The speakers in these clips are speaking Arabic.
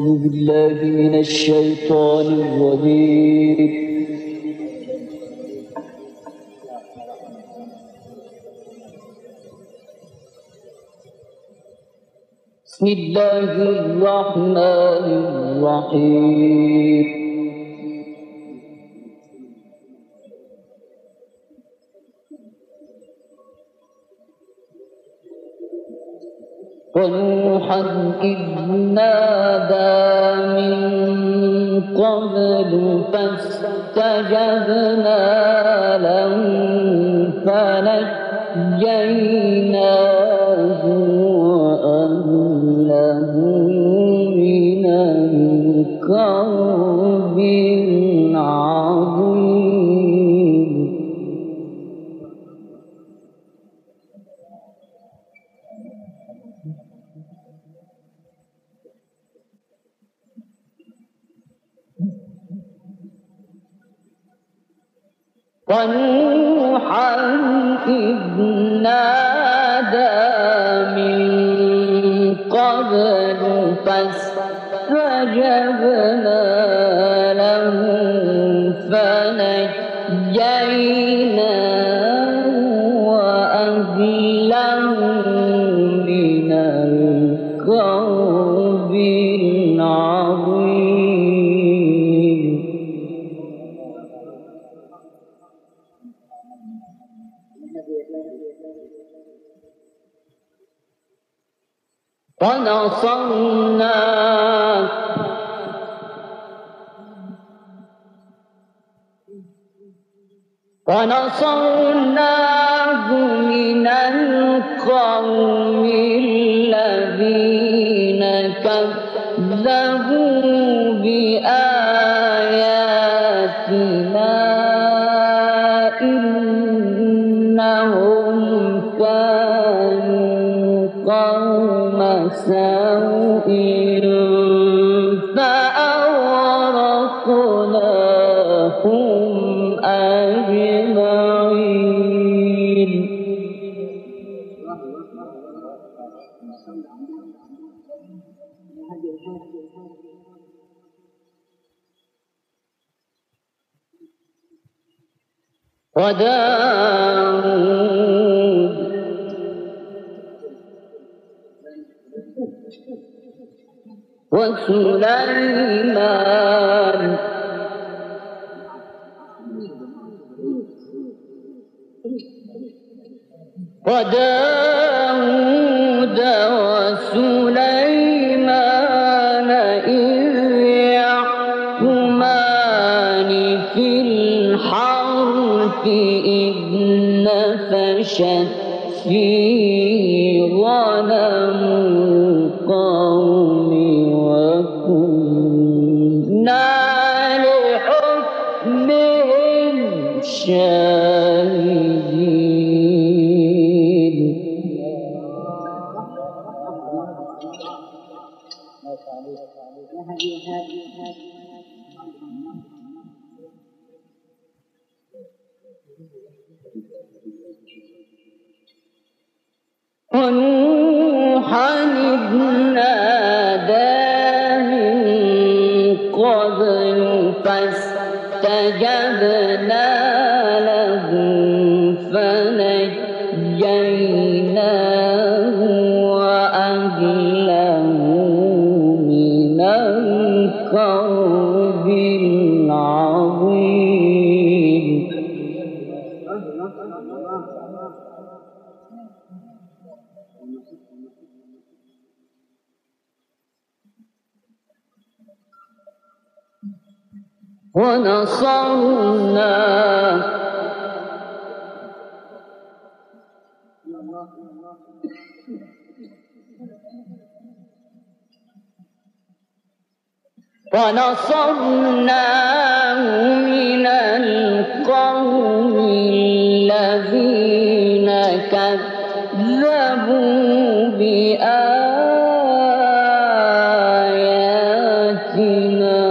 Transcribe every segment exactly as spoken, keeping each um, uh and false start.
أعوذ بالله من الشيطان الرجيم. بسم الله الرحمن الرحيم. ونوحا إذ نادى من قبل فاستجبنا له فنجيناه وأهله من الكرب العظيم. ونوحا إذ نادى من قبل فاستجبنا له فنجيناه وأهله من الكرب العظيم. ونصرناه ونصرناه من القوم الذين كذبوا بآياتنا إنهم كانوا قوم سوء فأغرقناهم أجمعين. وداود وسليمان وداود وسليمان إذ يحكمان في الحرث إذ نفشت فيه غنم القوم وكنا لحكمهم شاهدين. ونوحا إذ نادى من قبل فاستجبنا له فنجيناه وأهله من الكرب العظيم. ونصرناه ونصرناه من القوم الذين كذبوا بآياتنا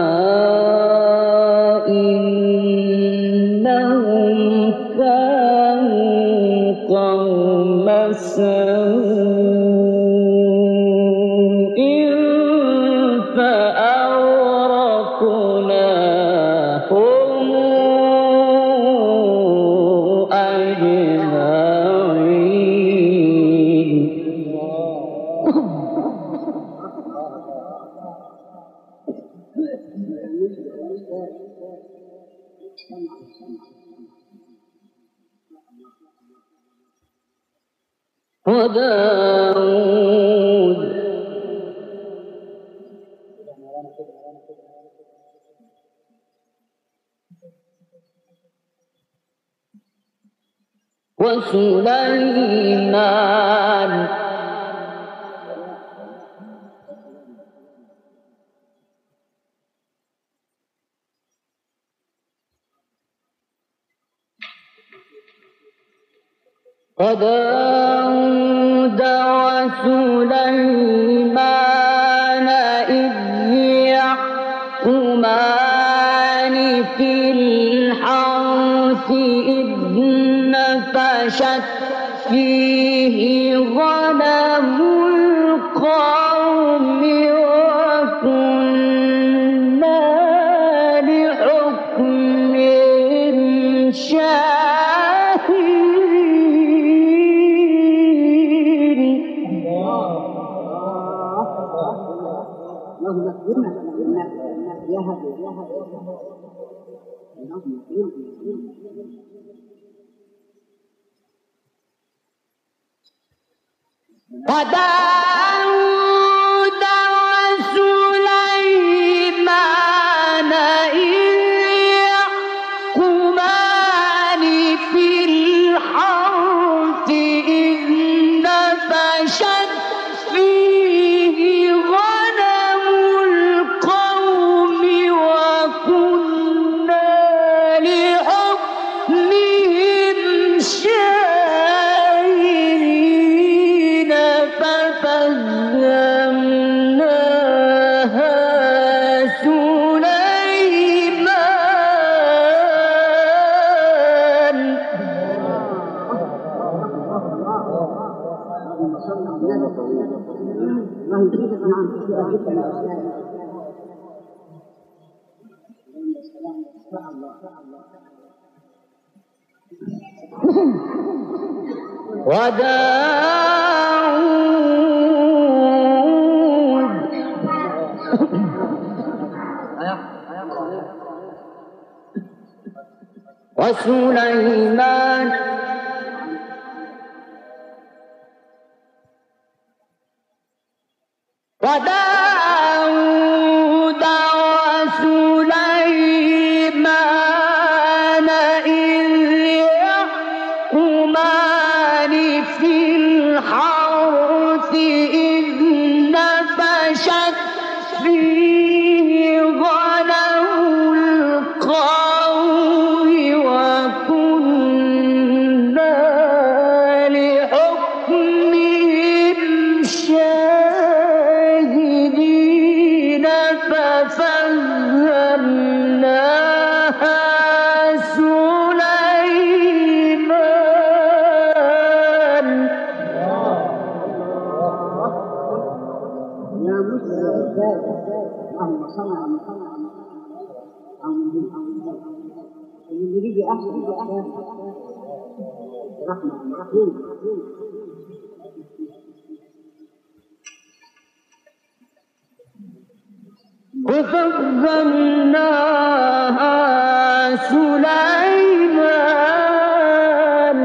إنهم كانوا قوم سوء وداود وسليمان وداود وسليمان إذ يحكمان في الحرث إذ نفشت فيه غنم القوم وكنا لحكمهم شاهدين. اللهم اكرمنا يا هدي يا هدي اللهم اكرمنا. وداود وسليمان إذ يحكمان في الحرث إذ نفشت فيه غنم القوم وكنا لحكمهم شاهدين ففهمناها سليمان. اللهم صل على النبي. الله يزيدك نعم كثيرة جدا يا أستاذ. وداود وسليمان وداود وسليمان إذ يحكمان في الحرث إذ نفشت فيه غنم القوم وكنا لحكمهم شاهدين ففهمناها سليمان. يا مسلم يا أستاذ. اللهم صل على محمد. اللي بيجي أحسن يا أستاذ. رحمة رحيم. وفهمناها سليمان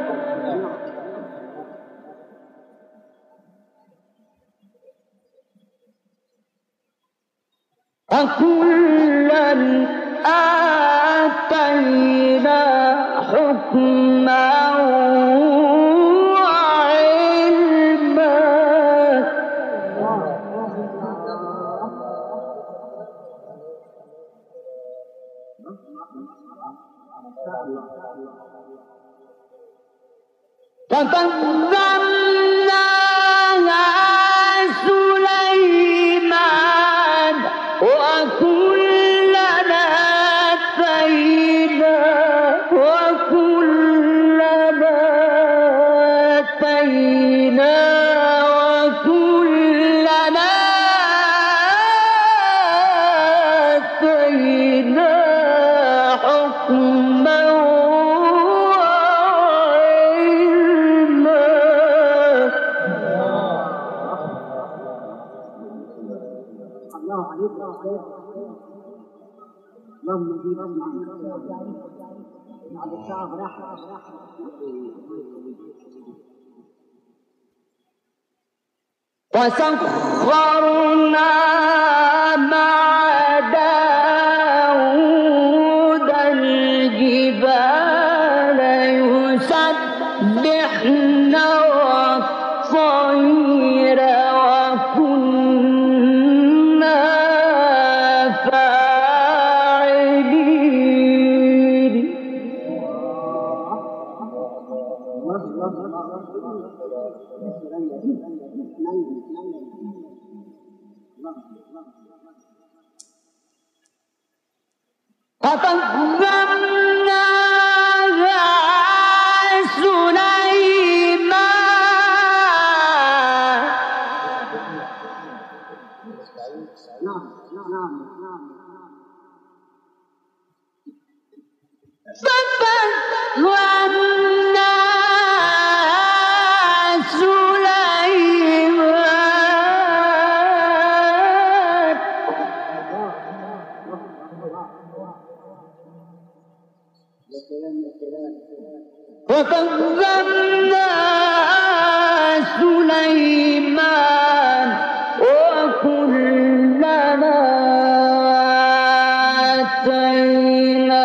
وكلا آتينا حكما وعلما. ففهمناها سليمان وكلا آتينا وكلا آتينا وكلا آتينا حكما وعلما. الله عليك يا أستاذ. اللهم زيد بعد الساعة راح وسخرنا مع داود الجبال يسبحن والطير وكنا فاعلين. ففهمناها سليمان نعم نعم نعم ففهمناها سليمان وفهمنا سليمان وكلنا آتينا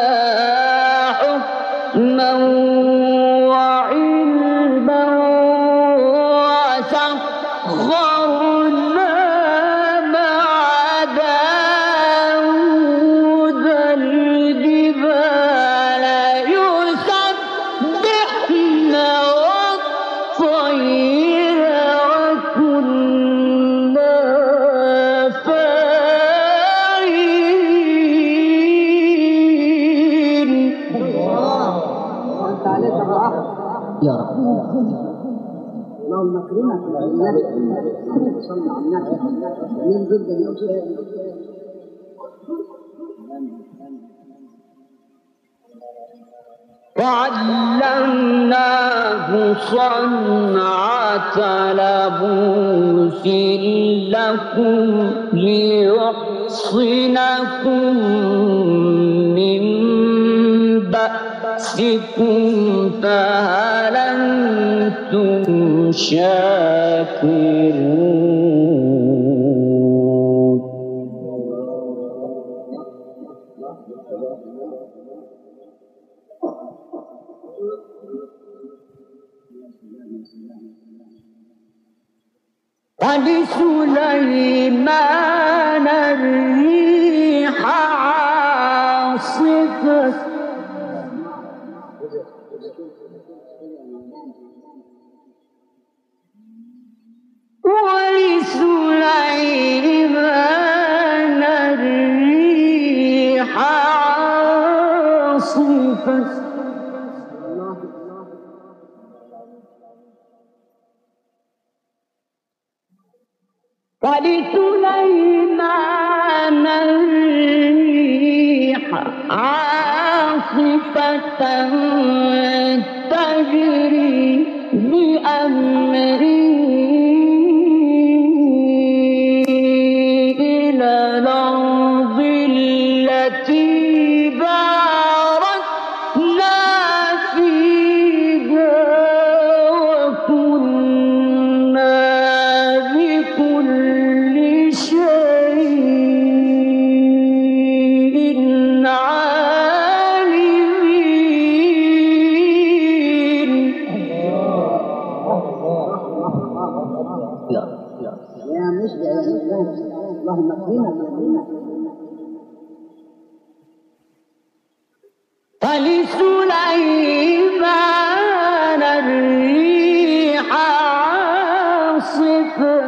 حكما وعلما وسخرنا مع داود الجبال يسبحن والطير وكنا فاعلين. وانت عليك الرعاة يا رب. اللهم اكرمك بالنبي صلى على النبي من ضد الأوثان. وعلمناه صنعة لبوس لكم ليحصنكم من بأسكم فهل أنتم شاكرون. ولسليمان الريح عاصفة ولسليمان الريح عاصفة ولسليمان الريح عاصفة تجري بأمره إلى الأرض التي باركنا فيها وكنا بكل شيء عالمين. يا مشبع يا مشبع اللهم اكرمك. فلسليمان الريح عاصفة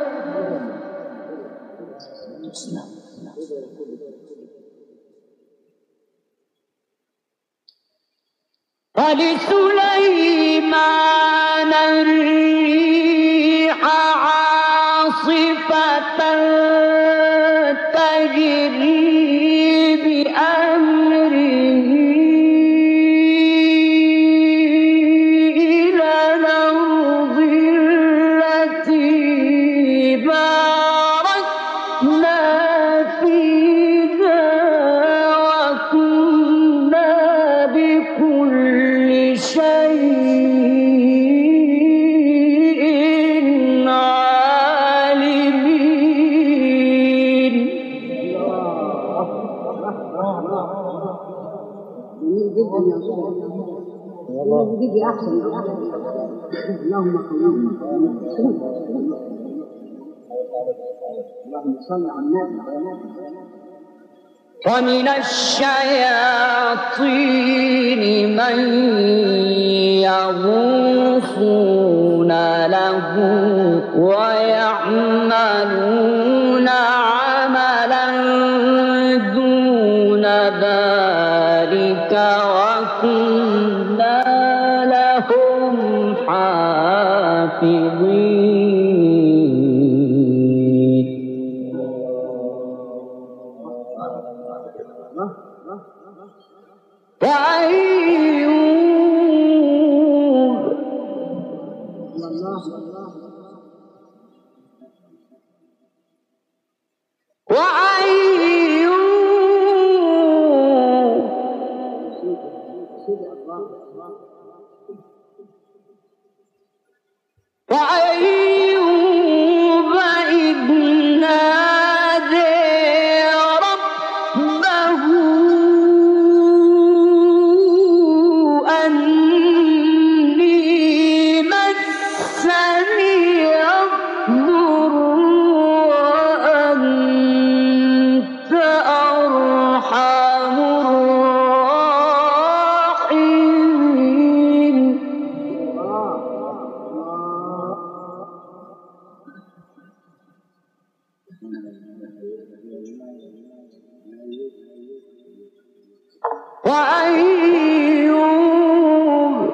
فلسليمان الريح عاصفة تجري بأمره إلى الأرض التي باركنا فيها جدا يا أستاذ. اللي بيجي أحسن يا أستاذ. اللهم قوينا اللهم صل على النبي. ومن الشياطين من يغوصون له ويعملون عملا دون ذلك وكنا لهم حافظين. وأيوب وأيوب وأيوب إذ نادى ربه أني مسني الضر وأنت أرحم الراحمين. وأيوب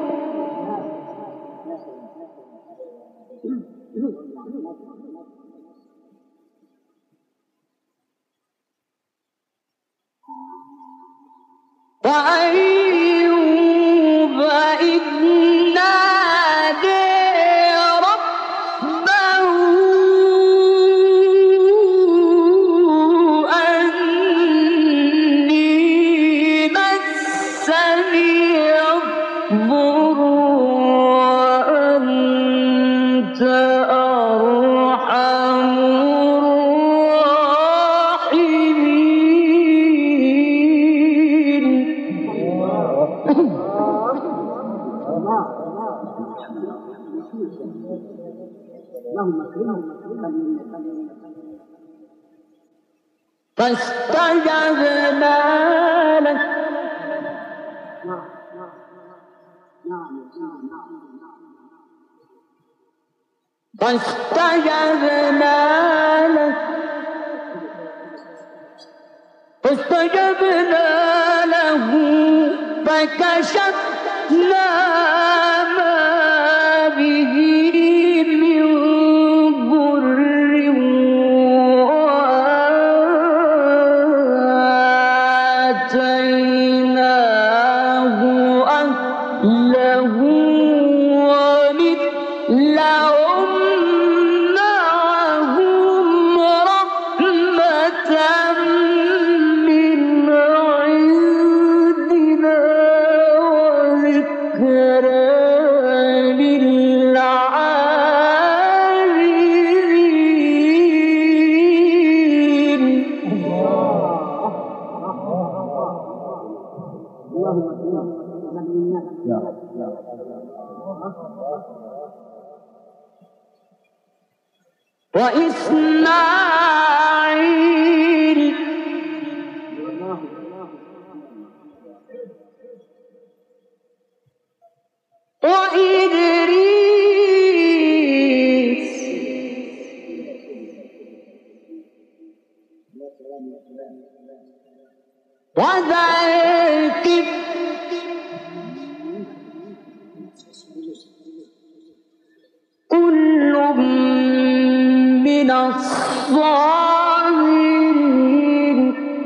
وأيوب إذ نادى ربه أني مسني الضر وأنت أرحم الراحمين. اللهم اكرمهم فاستجبنا له فاستجبنا له فاستجبنا له فكشفنا ما به من ضر وآتيناه أهله ومثلهم معهم رحمة من عندنا وذكرى للعابدين. اللهم اكرمهم وإسماعيل وإدريس وذا الكفل كل من الصابرين.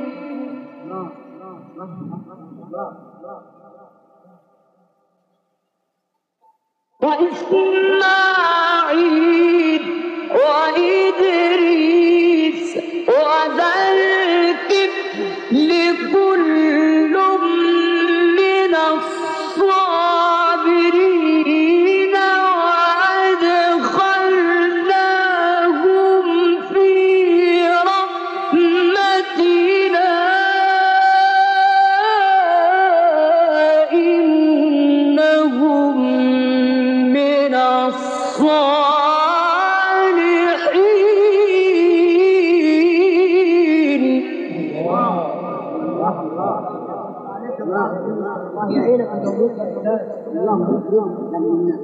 وإسماعيل وإدريس وذا الكفل كل من الصابرين وأدخلناهم في رحمتنا الله يعينك على الوجود. اللهم اكرمك لمنا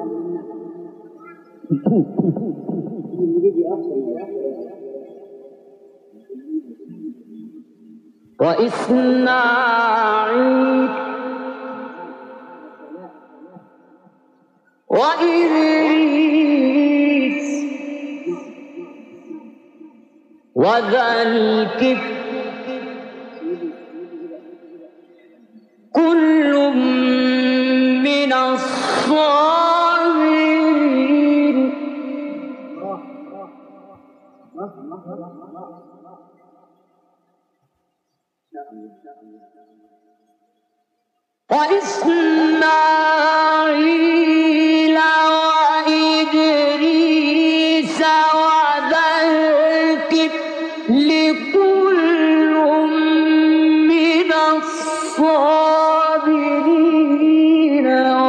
وإسماعيل وإدريس وذا الكفل كل من الصابرين وإسماعيل وإدريس وذا الكفل كل من الصابرين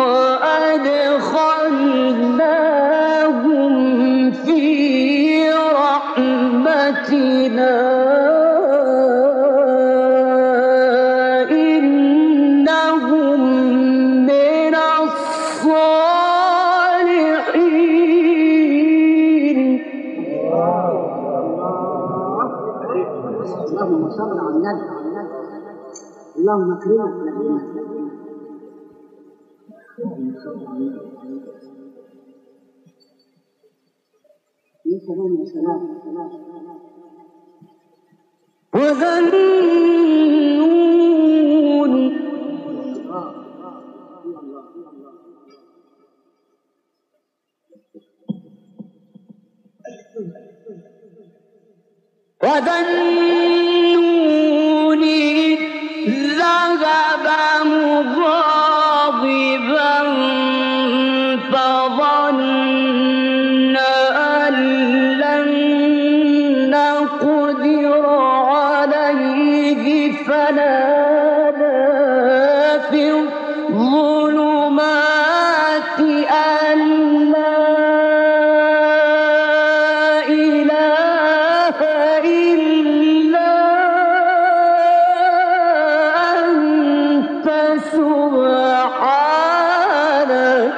وأدخلناهم في رحمتنا إنهم من الصالحين. اللهم صل على النبي. اللهم اكرمك لمنا يا سلام يا سلام. وذا النون وذا النون إذ ذهب مغاضبا فظن أن لن نقدر عليه فنادى في الظلمات أن لا إله إلا أنت سبحانك.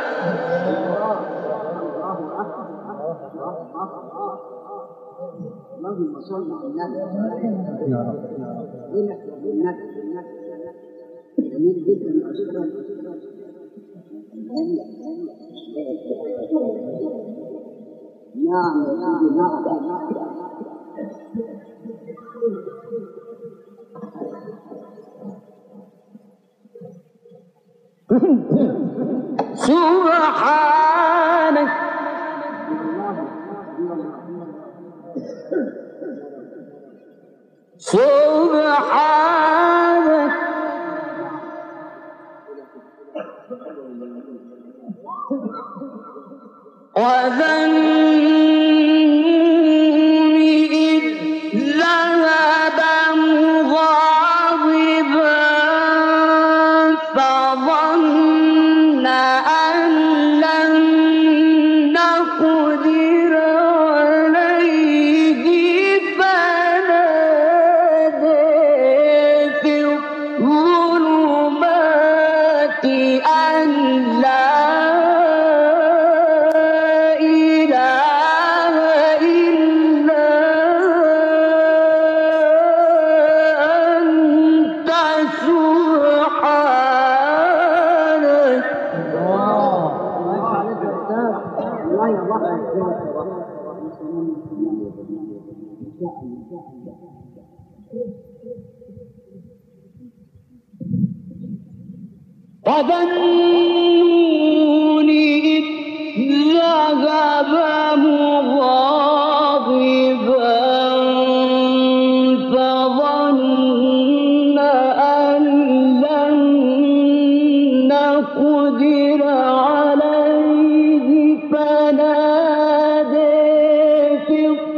اللهم صل على النبي يا رب. لك النبي جميل جدا. اشكرك. نعم نعم سبحانك سبحانك وذا النون إذ ذهب مغاضبا فظن أن لن نقدر عليه فنادى في الظلمات أن لا وذا النون إذ ذهب مغاضبا فظن أن لن نقدر عليه فنادى في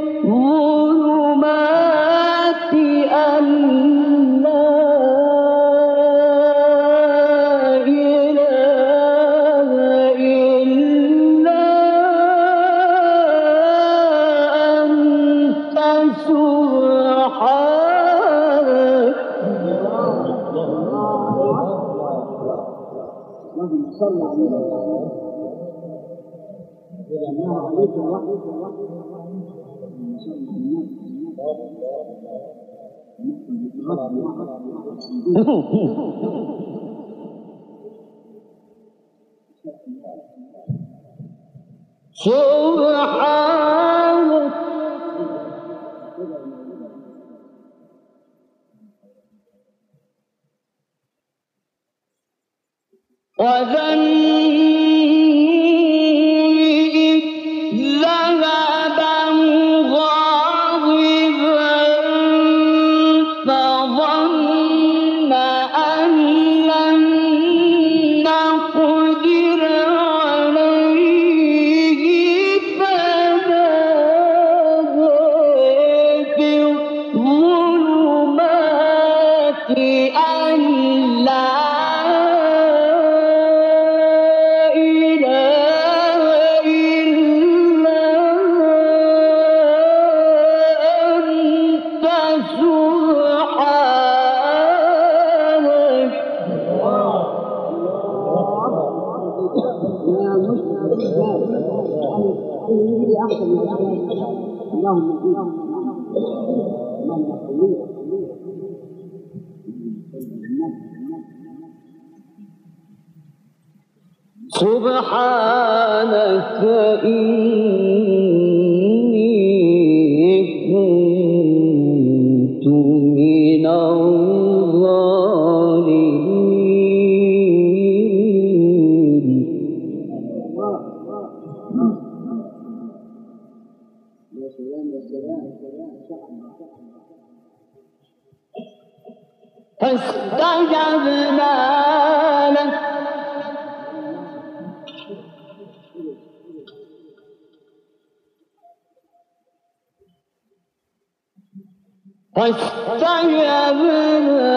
الظلمات أن لا إله اللهم صل على النبي الله عليك الوحي اللهم صل على سبحانك وذني إذ ذهب مغاضبا فظن أن لن نقدر عليه فنادى في الظلمات أن لا اللهم سبحانك إني كنت من الظالمين فاستجبنا له فاستجبنا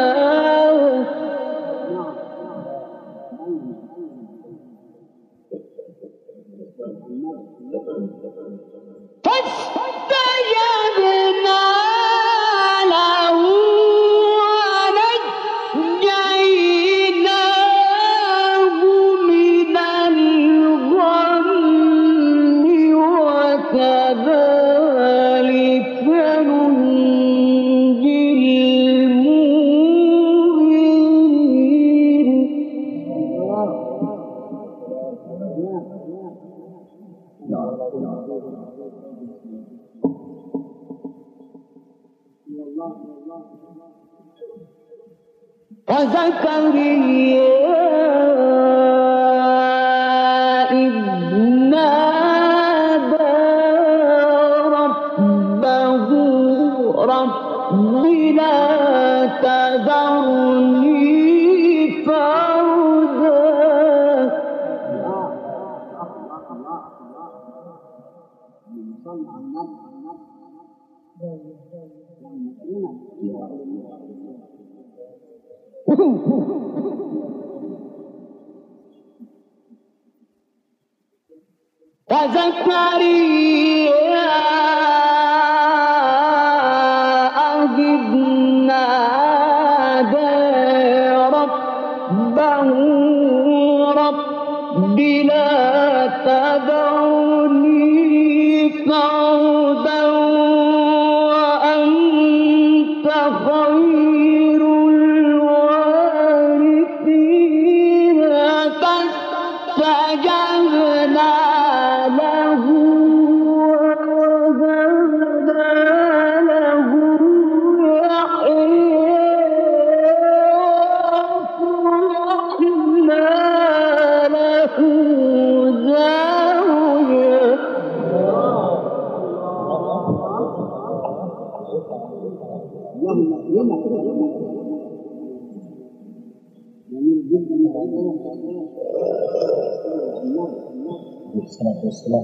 فاستجبنا له ونجيناه من الغم وكذلك ننجي المؤمنين وزكريا إذ نادى ربه رب لا تذرني فردا وزكريا إذ نادى ربه رب لا تذرني فردا وأنت خير الوارثين فاستجبنا له ووهبنا له يحيى وأصلحنا له زوجه جميل جدا الصلاة والسلام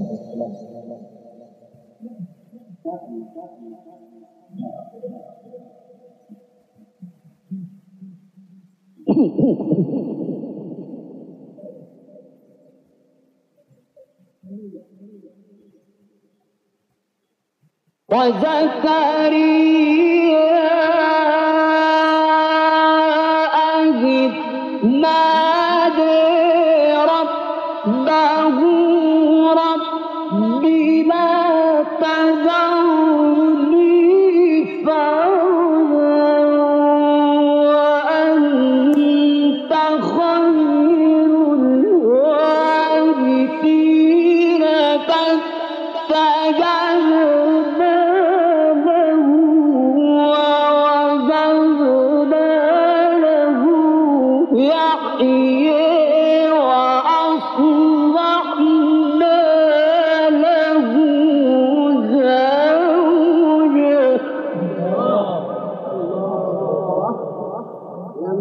وزكريا إذ نادى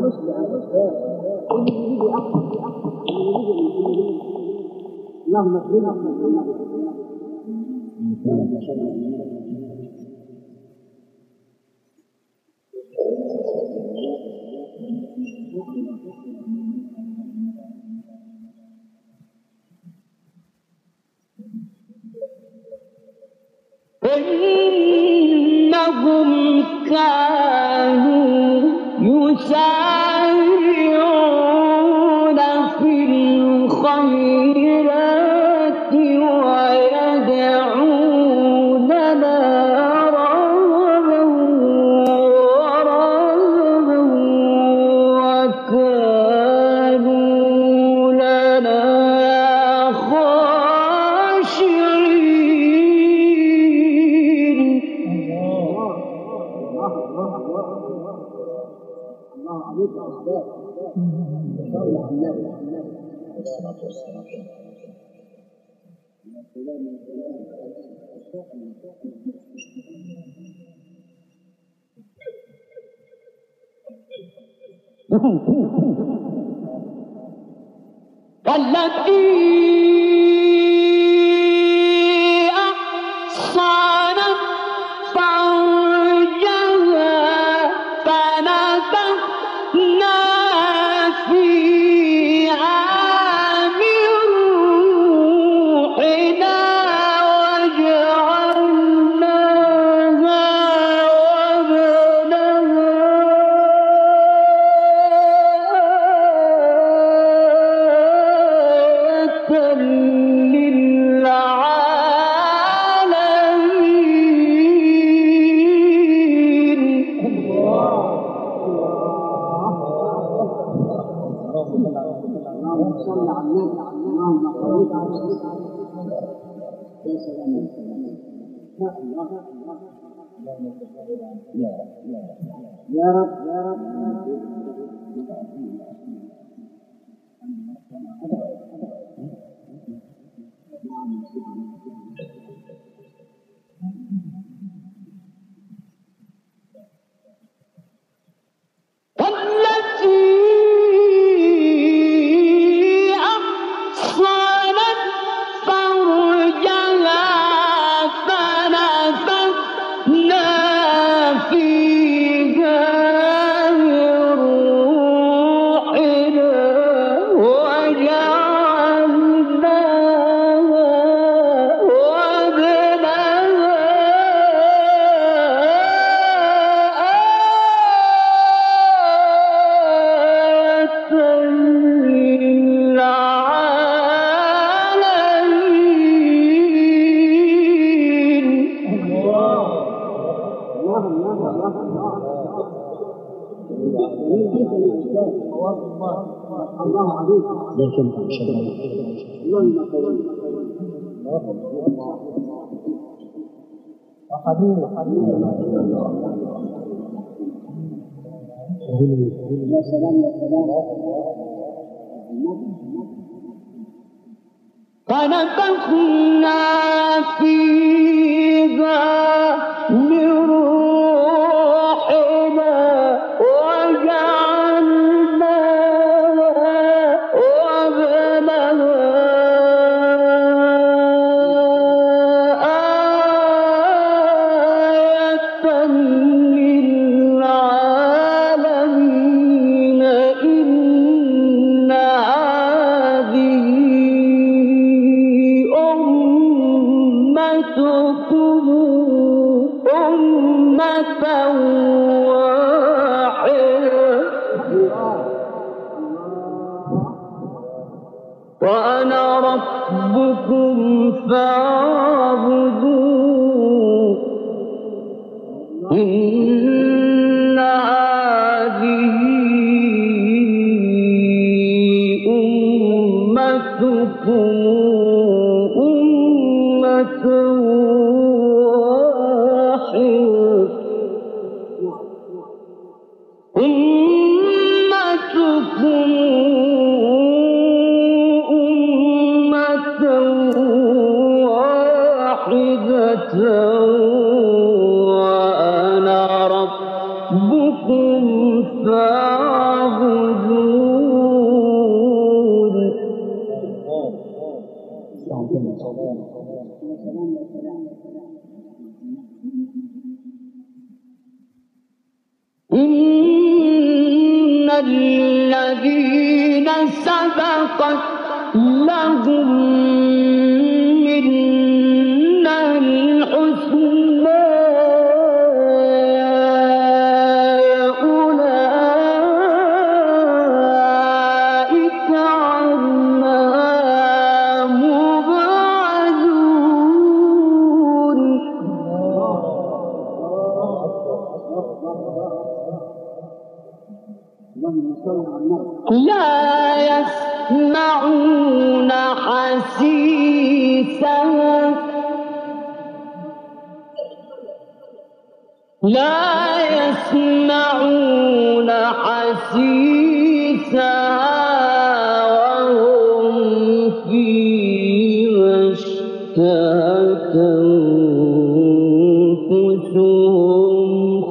مش بأنفسهم اللي يجي أكثر في أكثر اللي يجي من اللهم اكرمنا إنهم كانوا يسارعون في الخيرات ويدعوننا رغبا ورهبا وكانوا لنا خاشعين. الله عليك يا أستاذ صلى على النبي الصلاة والسلام. والتي أحصنت فرجها فنفخنا فيها من روحنا وجعلناها اللهم صل على النبي اللهم صل على يا سلام يا سلام يا رب يا رب الله عليك لكن إن شاء الله اللهم صل وحبيب حبيب يا سلام يا سلام فنفخنا فيها من روحنا وجعلناها وابنها آية للعالمين. إن هذه أمتكم أمة واحدة وأنا ربكم فاعبدون. إن هذه أمتكم أمة واحدة أمتكم أمة واحدة ربكم فاعبدون إن الذين سبقت لهم منا الحسنى أولئك عنها مبعدون لا يسمعون حسيسها لا يسمعون حسيسها وهم فيما اشتهت أنفسهم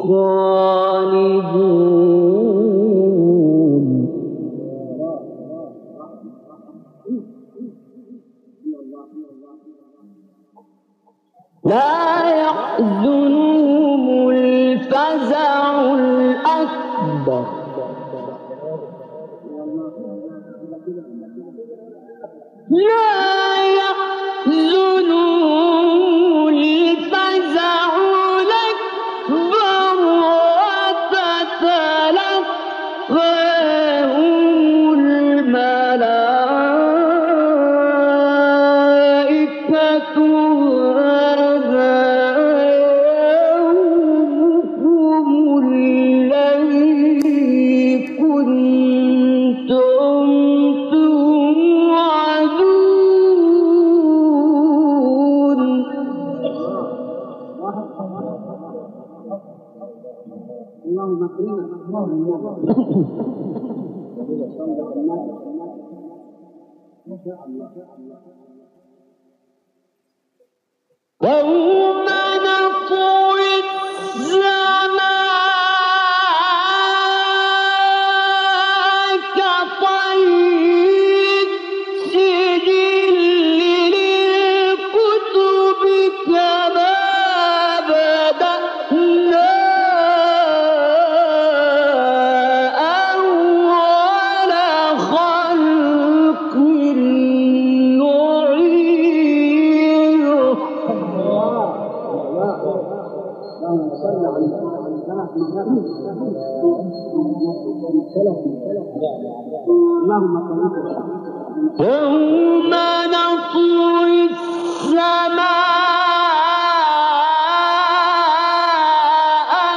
خالدون لا يحزنهم الفزع الأكبر لا يحزنهم الفزع الأكبر وتتلقاهم الملائكة يوم نطوي السماء كطي السجل للكتب كما بدأنا أول خلق نعيده يوم نطوي السماء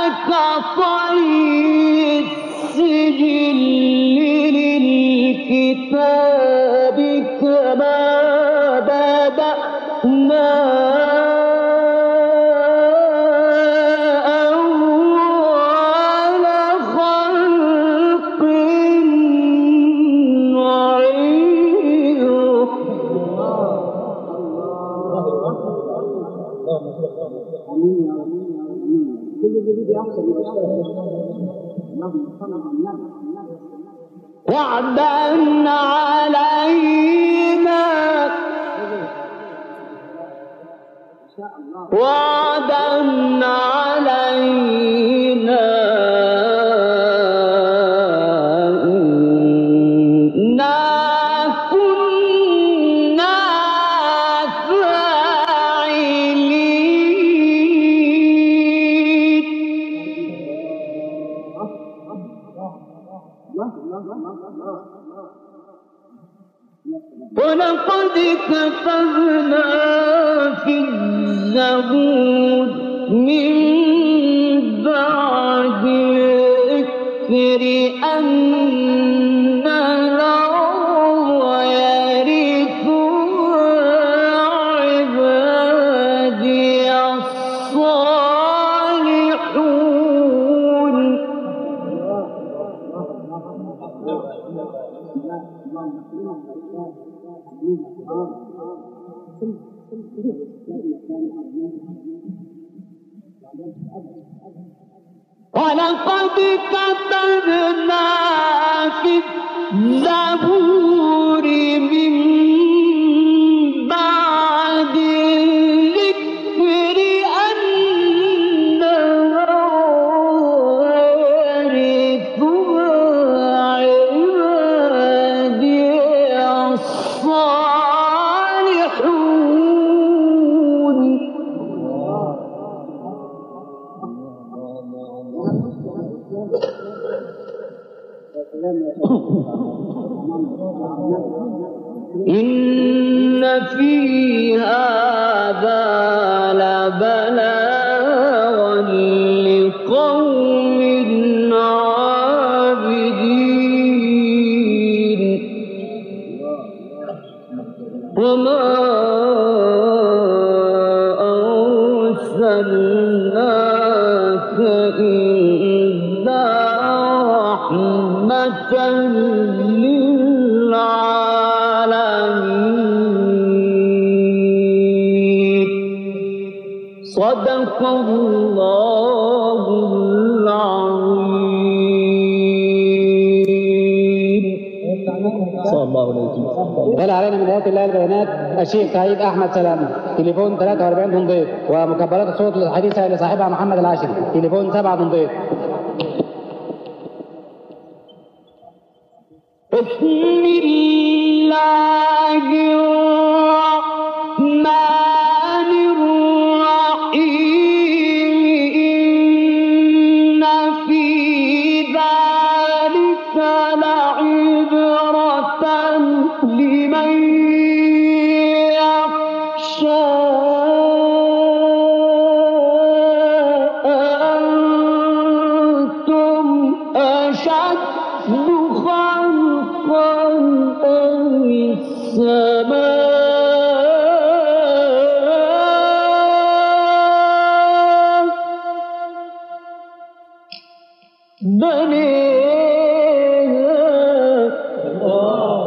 كطي السجل للكتاب كما بدأنا وعدا علينا وعدا علينا إنا كنا فاعلين ولقد كتبنا في الزبور من بعد الذكر أن الأرض يرثها عبادي الصالحون ولقد كتبنا في الزبور من بعد الذكر أن يرثها عبادي الصالحون. إن في هذا لبلاغا لقوم عابدين وما أرسلناك إلا رحمة للعالمين. صدق الله العظيم. صلى الله عليه وسلم. دل علينا من آيات الله البينات الشيخ سعيد أحمد سلامة، تليفون ثلاثة وأربعين تنضيط، ومكبرات الصوت الحديثة لصاحبها محمد العاشري، تليفون سبعة تنضيط. بسم الله الرحمن الرحيم. إن في ذلك لعبرة لمن يخشى. أنتم أشد خلقا أم السماء بنيها.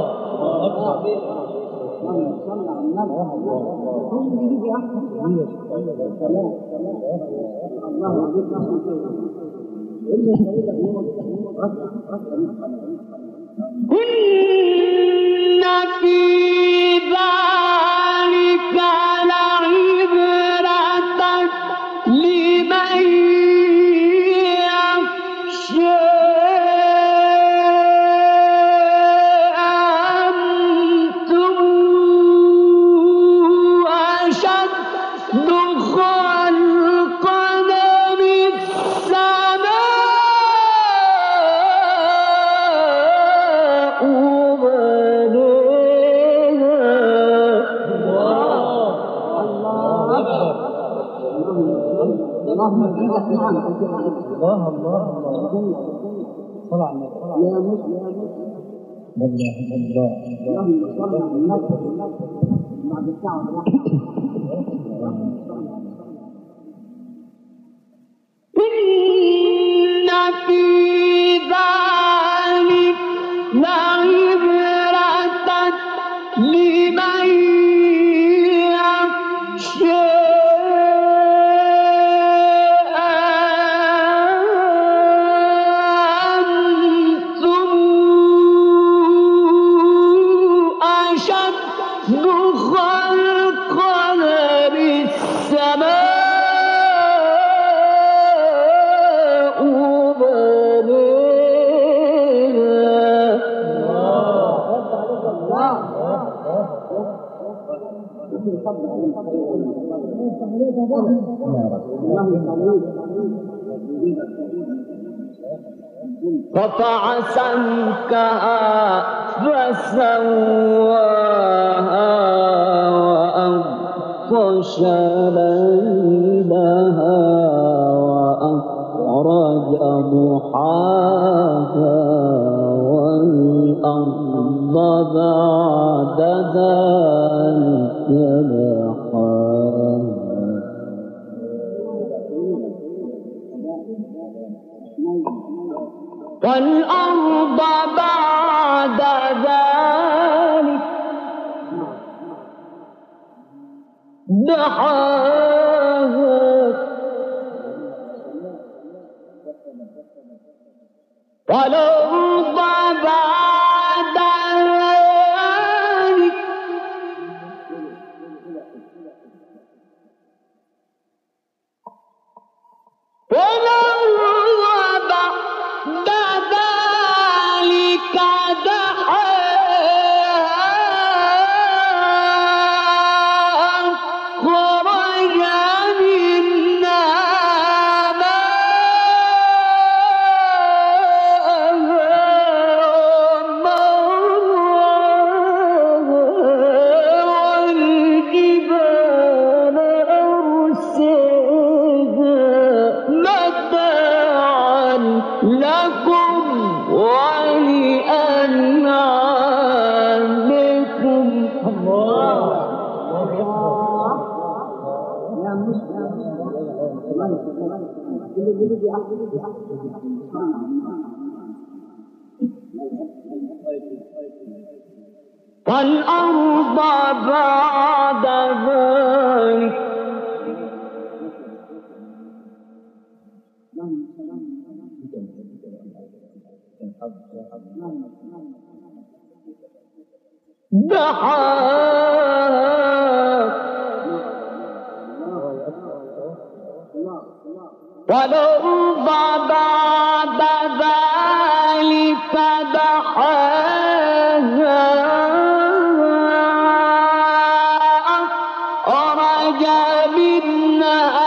إن في ذلك لعبرة لمن يخشى. أنتم أشد خلقا من السماء اللهم اجعلك معنا الله الله الله صل على النبي يا مسلم يا مسلم الله اللهم صل على النبي بعد الساعة إن في ذلك لعبرة لمن يخشى. أنتم أشد خلقا من السماء رفع سمكها فسواها وأغطش ليلها وأخرج ضحاها والأرض بعد ذلك دحاها. والأرض بعد ذلك دحاها والأرض بعد ذلك والأرض بعد ذلك دحاها أخرج منها لكم ولأنعامكم. الله يا مسلم والأرض بعد ذلك دحاها والأرض بعد ذلك دحاها أخرج منها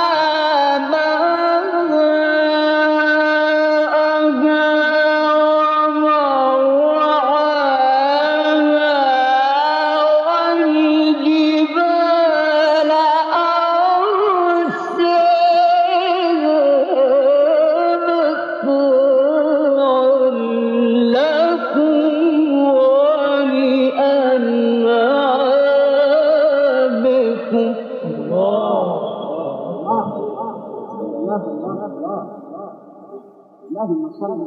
اللهم صل على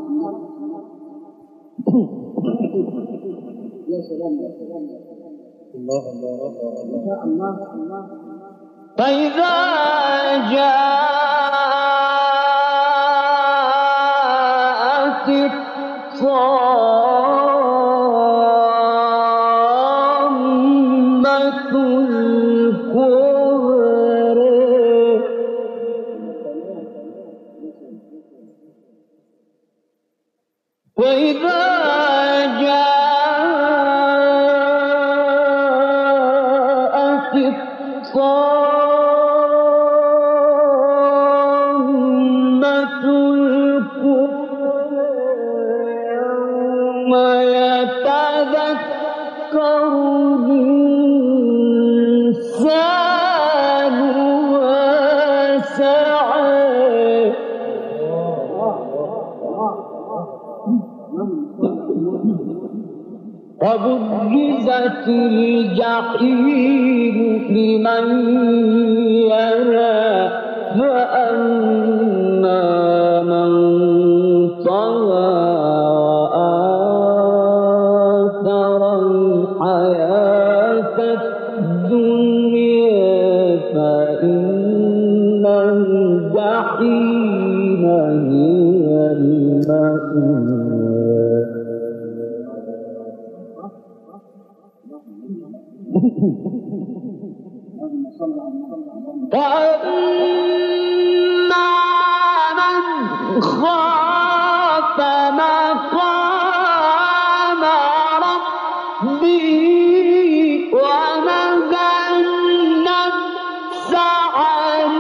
يا سلام يا سلام الله الله الله الله الله. فإذا جاءت الطامة الكبرى وإذا جاءت الطامة الكبرى يوم يتذكر الإنسان ما سعى وبرزت الجحيم لمن يرى فأما من طغى وآثر الحياة الدنيا فإن الجحيم هي المأوى. وأما من خاف مقام ربه ونهى النفس عن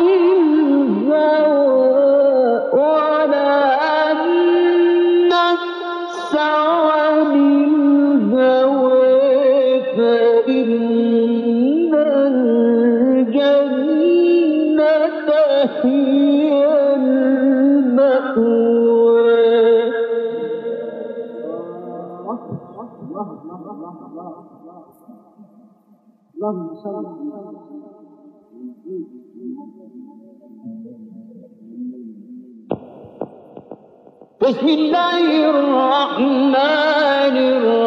الهوى ونهى النفس عن الهوى فإن هي المأوى. اللهم صل بسم الله الرحمن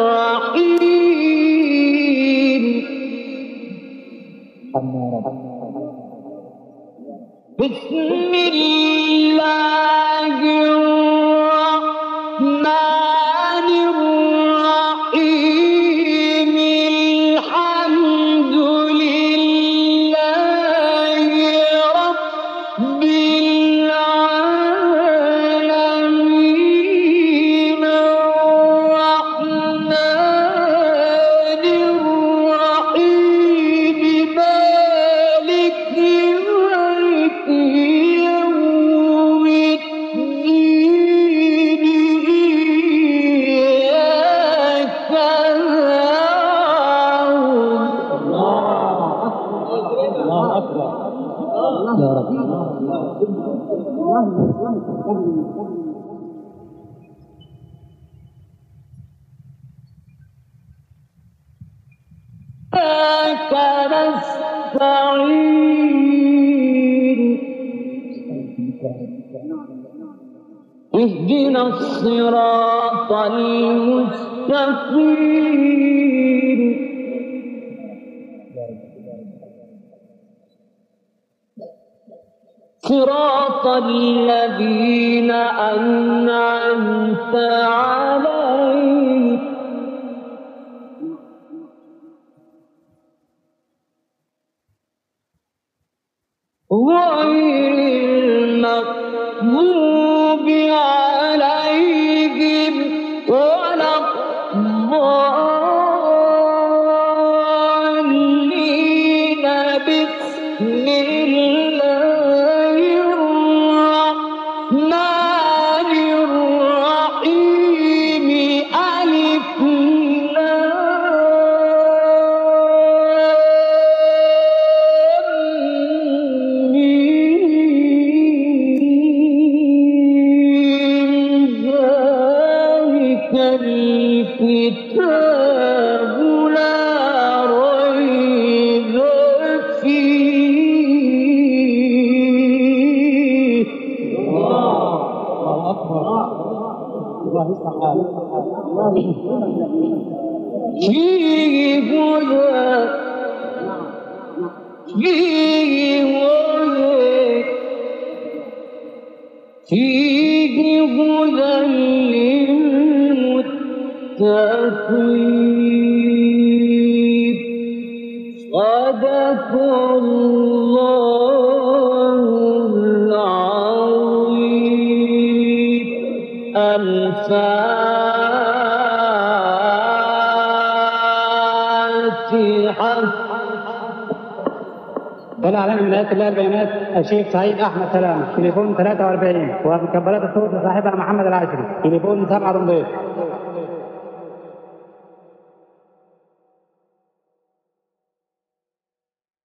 الرحيم. بسم الله الرحمن إياك نستعين اهدنا الصراط المستقيم صراط الذين أنعمت عليهم غير المغضوب عليهم ولا الضالين بسم الله الرحمن الرحيم ألف لام ميم ذلك الكتاب لا ريب فيه الله أكبر. الله يصلح حالك. فيه هدى فيه هدى فيه هدى للمتقين صدق الله العظيم الفاتحة. ده الإعلان من آيات الله البينات الشيخ سعيد أحمد سلامة، تليفون ثلاثة وأربعين، ومكبرات الصوت لصاحبها محمد العاشري، تليفون سبعة ضمبيط.